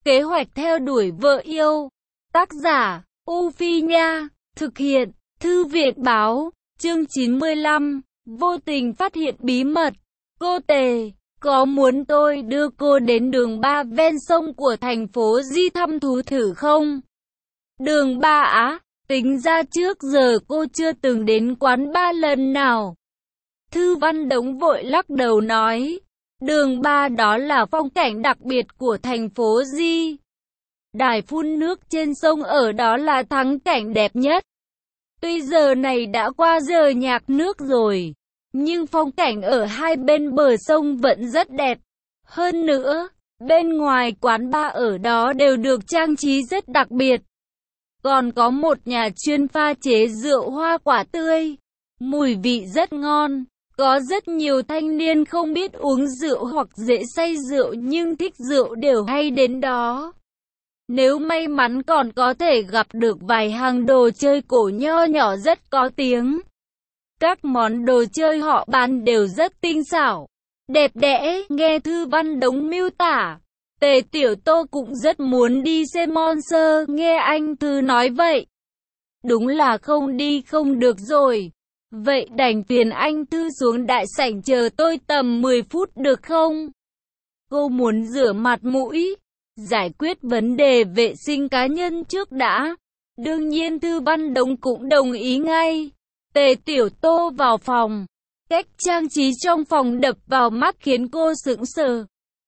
Kế hoạch theo đuổi vợ yêu. Tác giả, U Phi Nha. Thực hiện, Thư viện Báo. Chương 95. Vô tình phát hiện bí mật. Cô Tề, có muốn tôi đưa cô đến đường 3 ven sông của thành phố Di thăm thú thử không? Đường 3 á? Tính ra trước giờ cô chưa từng đến quán bar lần nào. Thư Văn Đống vội lắc đầu nói. Đường 3 đó là phong cảnh đặc biệt của thành phố Di. Đài phun nước trên sông ở đó là thắng cảnh đẹp nhất. Tuy giờ này đã qua giờ nhạc nước rồi, nhưng phong cảnh ở hai bên bờ sông vẫn rất đẹp. Hơn nữa, bên ngoài quán bar ở đó đều được trang trí rất đặc biệt. Còn có một nhà chuyên pha chế rượu hoa quả tươi, mùi vị rất ngon. Có rất nhiều thanh niên không biết uống rượu hoặc dễ say rượu nhưng thích rượu đều hay đến đó. Nếu may mắn còn có thể gặp được vài hàng đồ chơi cổ nho nhỏ rất có tiếng. Các món đồ chơi họ bán đều rất tinh xảo, đẹp đẽ. Nghe Thư Văn Đống miêu tả, Tề Tiểu Tô cũng rất muốn đi xem concert. Nghe anh Thư nói vậy, đúng là không đi không được rồi. Vậy đành phiền anh Thư xuống đại sảnh chờ tôi tầm 10 phút được không? Cô muốn rửa mặt mũi, giải quyết vấn đề vệ sinh cá nhân trước đã. Đương nhiên Thư Văn Đống cũng đồng ý ngay. Tề Tiểu Tô vào phòng. Cách trang trí trong phòng đập vào mắt khiến cô sững sờ.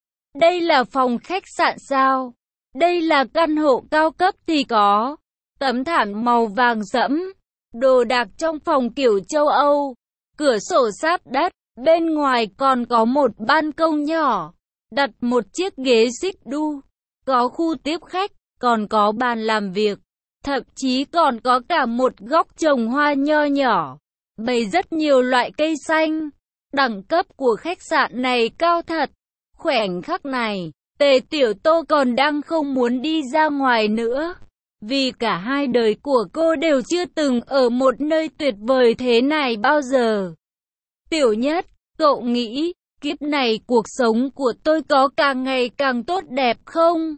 Đây là phòng khách sạn sao? Đây là căn hộ cao cấp thì có. Tấm thảm màu vàng sẫm. Đồ đạc trong phòng kiểu châu Âu. Cửa sổ sát đất. Bên ngoài còn có một ban công nhỏ. Đặt một chiếc ghế xích đu. Có khu tiếp khách. Còn có bàn làm việc. Thậm chí còn có cả một góc trồng hoa nho nhỏ. Bày rất nhiều loại cây xanh. Đẳng cấp của khách sạn này cao thật. Khoảnh khắc này, Tề Tiểu Tô còn đang không muốn đi ra ngoài nữa. Vì cả hai đời của cô đều chưa từng ở một nơi tuyệt vời thế này bao giờ. Tiểu Nhất, cậu nghĩ, kiếp này cuộc sống của tôi có càng ngày càng tốt đẹp không?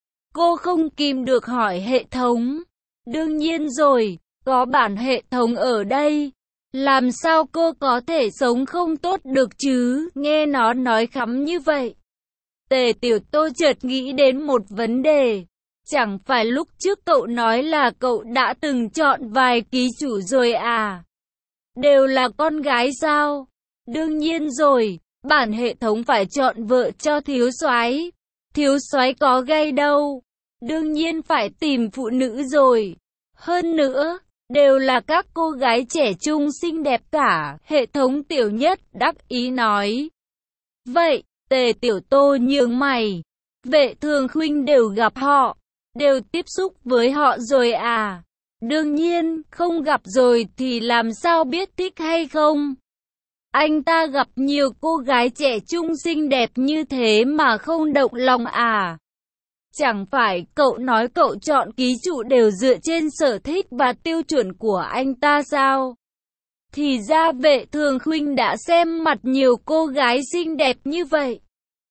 Cô không kìm được hỏi hệ thống. Đương nhiên rồi, có bản hệ thống ở đây. Làm sao cô có thể sống không tốt được chứ? Nghe nó nói khắm như vậy, Tề Tiểu Tô chợt nghĩ đến một vấn đề. Chẳng phải lúc trước cậu nói là cậu đã từng chọn vài ký chủ rồi à? Đều là con gái sao? Đương nhiên rồi, bản hệ thống phải chọn vợ cho thiếu soái. Thiếu soái có gay đâu. Đương nhiên phải tìm phụ nữ rồi. Hơn nữa, đều là các cô gái trẻ trung xinh đẹp cả. Hệ thống Tiểu Nhất đắc ý nói. Vậy, Tề Tiểu Tô nhướng mày. Vệ Thường Khuynh đều gặp họ, đều tiếp xúc với họ rồi à? Đương nhiên, không gặp rồi thì làm sao biết thích hay không? Anh ta gặp nhiều cô gái trẻ trung xinh đẹp như thế mà không động lòng à? Chẳng phải cậu nói cậu chọn ký chủ đều dựa trên sở thích và tiêu chuẩn của anh ta sao? Thì ra Vệ Thường Khuynh đã xem mặt nhiều cô gái xinh đẹp như vậy.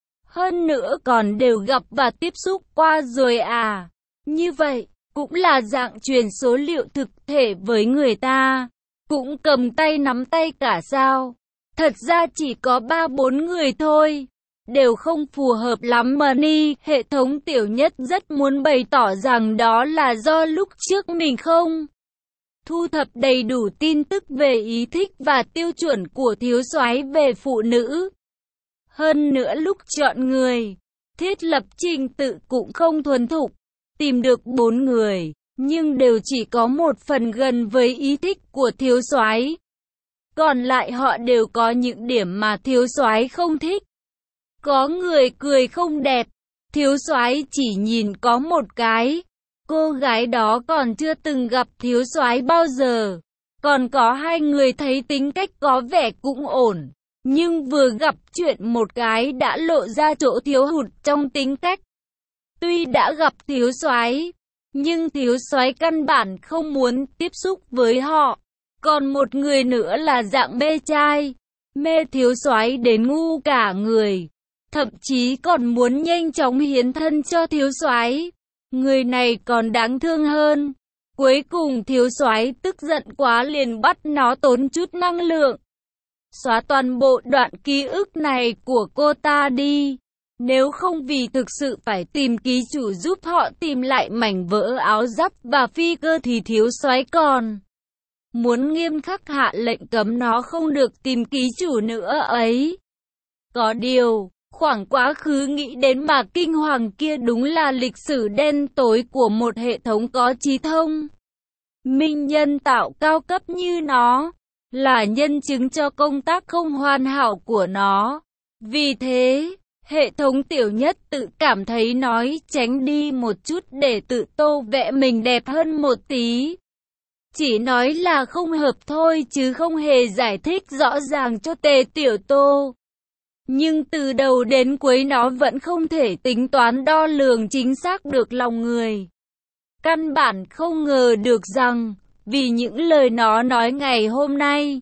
Hơn nữa còn đều gặp và tiếp xúc qua rồi à? Như vậy, cũng là dạng truyền số liệu thực thể với người ta. Cũng cầm tay nắm tay cả sao? Thật ra chỉ có 3-4 người thôi. Đều không phù hợp lắm mà ni. Hệ thống Tiểu Nhất rất muốn bày tỏ rằng đó là do lúc trước mình không thu thập đầy đủ tin tức về ý thích và tiêu chuẩn của thiếu soái về phụ nữ. Hơn nữa lúc chọn người, thiết lập trình tự cũng không thuần thục. Tìm được 4 người, nhưng đều chỉ có một phần gần với ý thích của thiếu soái. Còn lại họ đều có những điểm mà thiếu soái không thích. Có người cười không đẹp, thiếu soái chỉ nhìn có một cái. Cô gái đó còn chưa từng gặp thiếu soái bao giờ. Còn có 2 người thấy tính cách có vẻ cũng ổn, nhưng vừa gặp chuyện một cái đã lộ ra chỗ thiếu hụt trong tính cách. Tuy đã gặp thiếu soái, nhưng thiếu soái căn bản không muốn tiếp xúc với họ. Còn một người nữa là dạng mê trai, mê thiếu soái đến ngu cả người. thậm chí còn muốn nhanh chóng hiến thân cho thiếu soái. Người này còn đáng thương hơn. Cuối cùng thiếu soái tức giận quá liền bắt nó tốn chút năng lượng, xóa toàn bộ đoạn ký ức này của cô ta đi. Nếu không vì thực sự phải tìm ký chủ giúp họ tìm lại mảnh vỡ áo giáp và phi cơ thì thiếu soái còn muốn nghiêm khắc hạ lệnh cấm nó không được tìm ký chủ nữa ấy. Có điều, khoảng quá khứ nghĩ đến mà kinh hoàng kia đúng là lịch sử đen tối của một hệ thống có trí thông minh nhân tạo cao cấp như nó, là nhân chứng cho công tác không hoàn hảo của nó. Vì thế, hệ thống tiểu nhất tự cảm thấy nói tránh đi một chút để tự tô vẽ mình đẹp hơn một tí. Chỉ nói là không hợp thôi chứ không hề giải thích rõ ràng cho Tề Tiểu Tô. Nhưng từ đầu đến cuối nó vẫn không thể tính toán đo lường chính xác được lòng người. Căn bản không ngờ được rằng, vì những lời nó nói ngày hôm nay,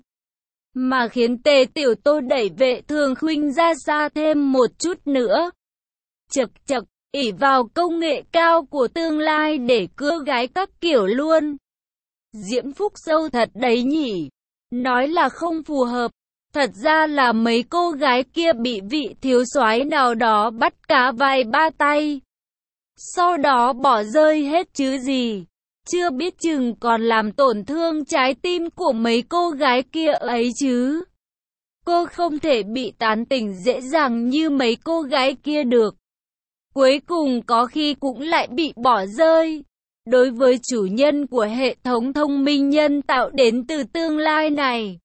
mà khiến Tề Tiểu Tô đẩy Vệ Thường Khuynh ra xa thêm một chút nữa. Chậc chậc, ỷ vào công nghệ cao của tương lai để cưa gái các kiểu luôn. Diễm phúc sâu thật đấy nhỉ. Nói là không phù hợp, thật ra là mấy cô gái kia bị vị thiếu soái nào đó bắt cá vài ba tay, sau đó bỏ rơi hết chứ gì. Chưa biết chừng còn làm tổn thương trái tim của mấy cô gái kia ấy chứ. Cô không thể bị tán tỉnh dễ dàng như mấy cô gái kia được. Cuối cùng có khi cũng lại bị bỏ rơi. Đối với chủ nhân của hệ thống thông minh nhân tạo đến từ tương lai này,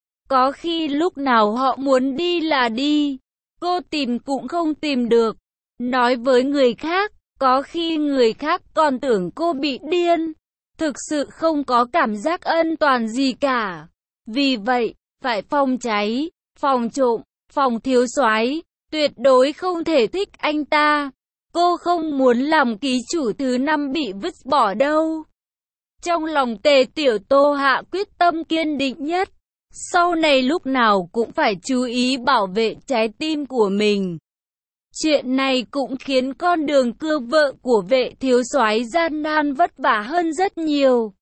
có khi lúc nào họ muốn đi là đi, cô tìm cũng không tìm được. Nói với người khác, có khi người khác còn tưởng cô bị điên, thực sự không có cảm giác an toàn gì cả. Vì vậy, phải phòng cháy, phòng trộm, phòng thiếu soái, tuyệt đối không thể thích anh ta. Cô không muốn làm ký chủ thứ 5 bị vứt bỏ đâu. Trong lòng Tề Tiểu Tô hạ quyết tâm kiên định nhất. Sau này lúc nào cũng phải chú ý bảo vệ trái tim của mình. Chuyện này cũng khiến con đường cưa vợ của Vệ thiếu soái gian nan vất vả hơn rất nhiều.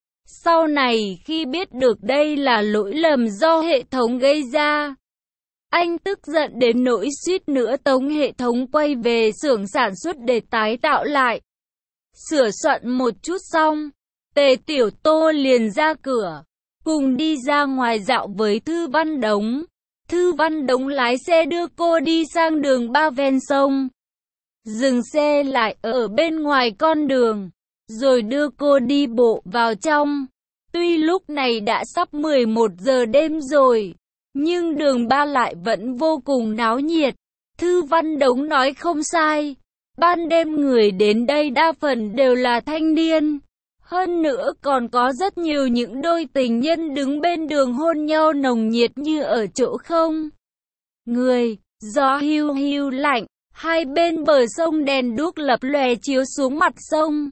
Sau này khi biết được đây là lỗi lầm do hệ thống gây ra, anh tức giận đến nỗi suýt nữa tống hệ thống quay về xưởng sản xuất để tái tạo lại. Sửa soạn một chút xong, Tề Tiểu Tô liền ra cửa, cùng đi ra ngoài dạo với Thư Văn Đống. Thư Văn Đống lái xe đưa cô đi sang đường ba ven sông, dừng xe lại ở bên ngoài con đường, rồi đưa cô đi bộ vào trong. Tuy lúc này đã sắp 11 giờ đêm rồi, nhưng đường ba lại vẫn vô cùng náo nhiệt. Thư Văn Đống nói không sai, ban đêm người đến đây đa phần đều là thanh niên. Hơn nữa còn có rất nhiều những đôi tình nhân đứng bên đường hôn nhau nồng nhiệt như ở chỗ không người. Gió hiu hiu lạnh, hai bên bờ sông đèn đuốc lập lòe chiếu xuống mặt sông.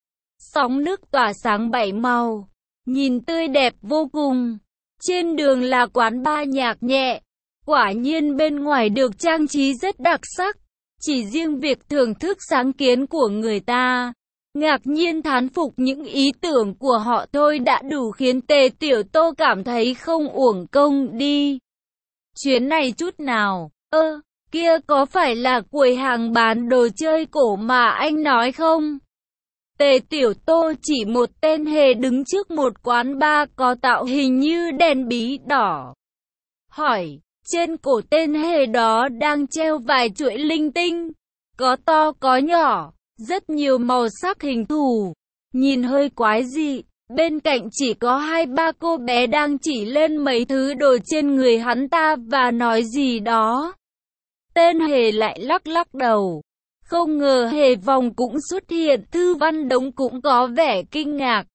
Sóng nước tỏa sáng bảy màu, nhìn tươi đẹp vô cùng. Trên đường là quán bar nhạc nhẹ, quả nhiên bên ngoài được trang trí rất đặc sắc. Chỉ riêng việc thưởng thức sáng kiến của người ta, ngạc nhiên thán phục những ý tưởng của họ thôi đã đủ khiến Tề Tiểu Tô cảm thấy không uổng công đi chuyến này chút nào. Kia có phải là quầy hàng bán đồ chơi cổ mà anh nói không? Tề Tiểu Tô chỉ một tên hề đứng trước một quán bar có tạo hình như đèn bí đỏ, hỏi. Trên cổ tên hề đó đang treo vài chuỗi linh tinh, có to có nhỏ, rất nhiều màu sắc hình thù, nhìn hơi quái dị. Bên cạnh chỉ có 2-3 cô bé đang chỉ lên mấy thứ đồ trên người hắn ta và nói gì đó. Tên hề lại lắc lắc đầu. Không ngờ hề vòng cũng xuất hiện. Thư Văn Đống cũng có vẻ kinh ngạc.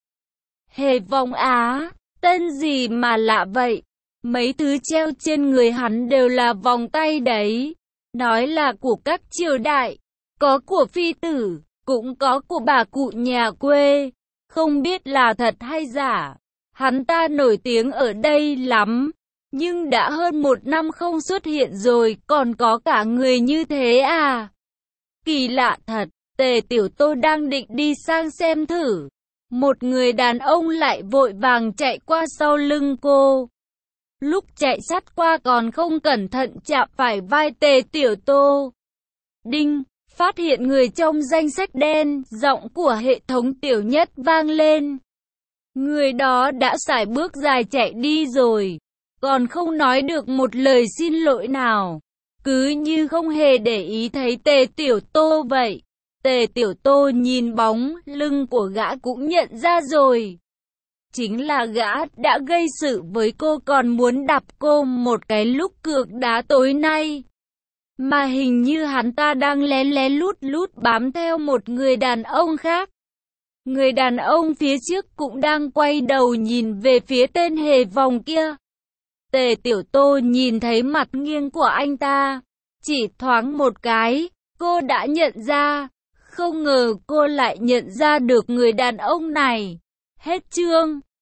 Hề vòng á, tên gì mà lạ vậy? Mấy thứ treo trên người hắn đều là vòng tay đấy. Nói là của các triều đại, có của phi tử, cũng có của bà cụ nhà quê. Không biết là thật hay giả. Hắn ta nổi tiếng ở đây lắm. Nhưng đã hơn 1 năm không xuất hiện rồi, còn có cả người như thế à? Kỳ lạ thật, Tề Tiểu Tô đang định đi sang xem thử. Một người đàn ông lại vội vàng chạy qua sau lưng cô. Lúc chạy sát qua còn không cẩn thận chạm phải vai Tề Tiểu Tô. Đinh, phát hiện người trong danh sách đen, giọng của hệ thống Tiểu Nhất vang lên. Người đó đã sải bước dài chạy đi rồi, còn không nói được một lời xin lỗi nào. Cứ như không hề để ý thấy Tề Tiểu Tô vậy. Tề Tiểu Tô nhìn bóng lưng của gã cũng nhận ra rồi. Chính là gã đã gây sự với cô, còn muốn đập cô một cái lúc cược đá tối nay. Mà hình như hắn ta đang lén lén lút lút bám theo một người đàn ông khác. Người đàn ông phía trước cũng đang quay đầu nhìn về phía tên hề vòng kia. Tề Tiểu Tô nhìn thấy mặt nghiêng của anh ta. Chỉ thoáng một cái, cô đã nhận ra. Không ngờ cô lại nhận ra được người đàn ông này. Hết chương.